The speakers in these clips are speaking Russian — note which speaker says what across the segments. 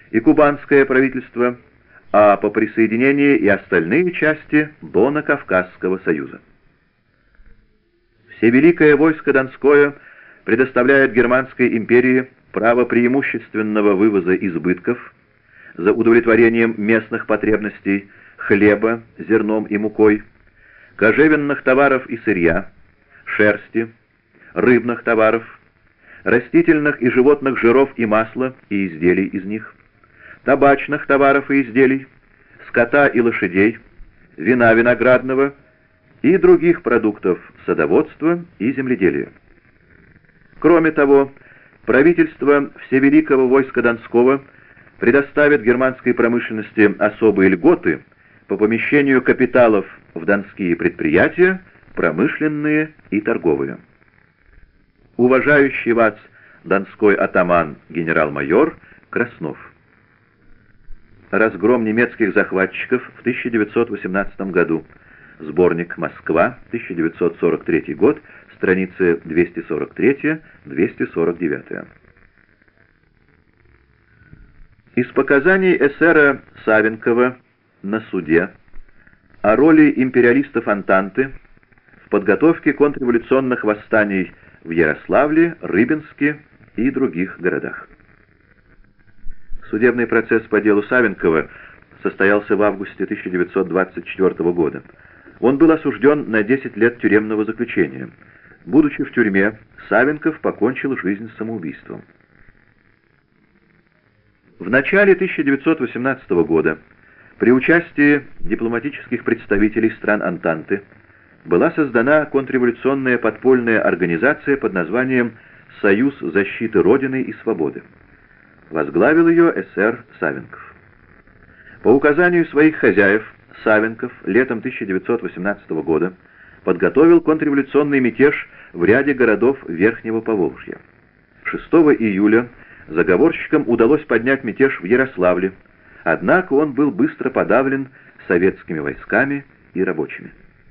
Speaker 1: и кубанское правительство, а по присоединении и остальные части Дона-Кавказского союза. Всевеликое войско Донское предоставляет Германской империи право преимущественного вывоза избытков за удовлетворением местных потребностей хлеба, зерном и мукой, кожевенных товаров и сырья, шерсти, рыбных товаров, растительных и животных жиров и масла и изделий из них, табачных товаров и изделий, скота и лошадей, вина виноградного и других продуктов садоводства и земледелия. Кроме того, правительство Всевеликого войска Донского предоставит германской промышленности особые льготы по помещению капиталов в донские предприятия, промышленные и торговые. Уважающий вас донской атаман генерал-майор Краснов. Разгром немецких захватчиков в 1918 году. Сборник «Москва», 1943 год, страницы 243-249. Из показаний эсера Савенкова на суде о роли империалистов Антанты в подготовке контрреволюционных восстаний в Ярославле, Рыбинске и других городах. Судебный процесс по делу Савенкова состоялся в августе 1924 года. Он был осужден на 10 лет тюремного заключения. Будучи в тюрьме, Савенков покончил жизнь самоубийством. В начале 1918 года при участии дипломатических представителей стран Антанты была создана контрреволюционная подпольная организация под названием «Союз защиты Родины и Свободы». Возглавил ее эсер Савенков. По указанию своих хозяев Савенков летом 1918 года подготовил контрреволюционный мятеж в ряде городов Верхнего Поволжья. 6 июля заговорщикам удалось поднять мятеж в Ярославле, однако он был быстро подавлен советскими войсками и рабочими.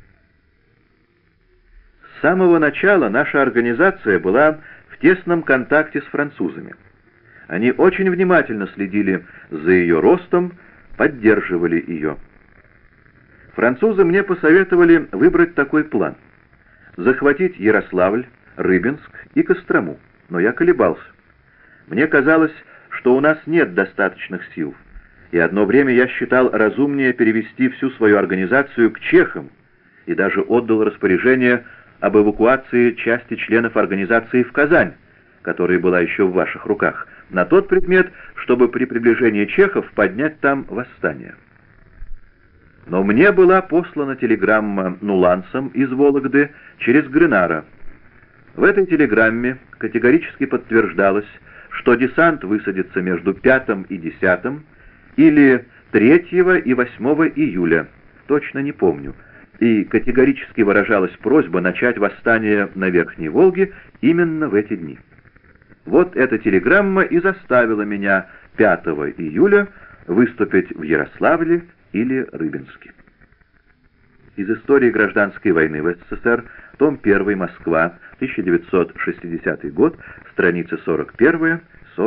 Speaker 1: С самого начала наша организация была в тесном контакте с французами. Они очень внимательно следили за ее ростом, поддерживали ее. Французы мне посоветовали выбрать такой план: захватить Ярославль, Рыбинск и Кострому, но я колебался. Мне казалось, что у нас нет достаточных сил, и одно время я считал разумнее перевести всю свою организацию к чехам и даже отдал распоряжение об эвакуации части членов организации в Казань, которая была еще в ваших руках, на тот предмет, чтобы при приближении чехов поднять там восстание. Но мне была послана телеграмма Нулансом из Вологды через Грынара. В этой телеграмме категорически подтверждалось, что десант высадится между 5 и 10 или 3 и 8 июля, точно не помню, и категорически выражалась просьба начать восстание на Верхней Волге именно в эти дни. Вот эта телеграмма и заставила меня 5 июля выступить в Ярославле или Рыбинске. Из истории гражданской войны в СССР, том 1, Москва, 1960 год, страницы 41-42.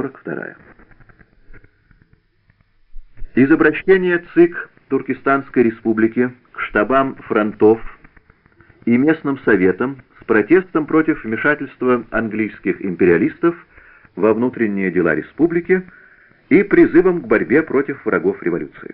Speaker 1: Из обращения ЦИК Туркестанской Республики к штабам фронтов и местным советам с протестом против вмешательства английских империалистов во внутренние дела республики и призывом к борьбе против врагов революции.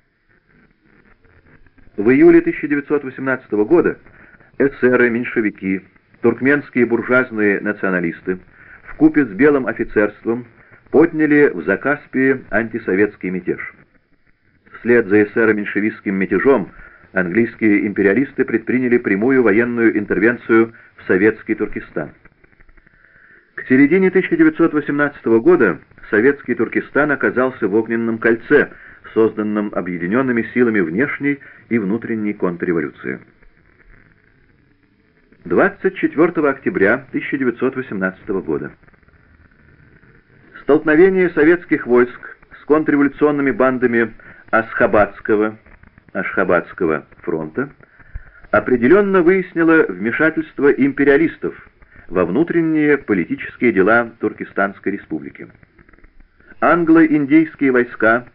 Speaker 1: В июле 1918 года эсеры, меньшевики, туркменские буржуазные националисты вкупе с белым офицерством подняли в Закаспии антисоветский мятеж. Вслед за эсеро-меньшевистским мятежом английские империалисты предприняли прямую военную интервенцию в советский Туркестан. К середине 1918 года советский Туркестан оказался в огненном кольце, созданном объединенными силами внешней и внутренней контрреволюции. 24 октября 1918 года. Столкновение советских войск с контрреволюционными бандами Ашхабадского фронта определенно выяснило вмешательство империалистов во внутренние политические дела Туркестанской республики. англо-индийские войска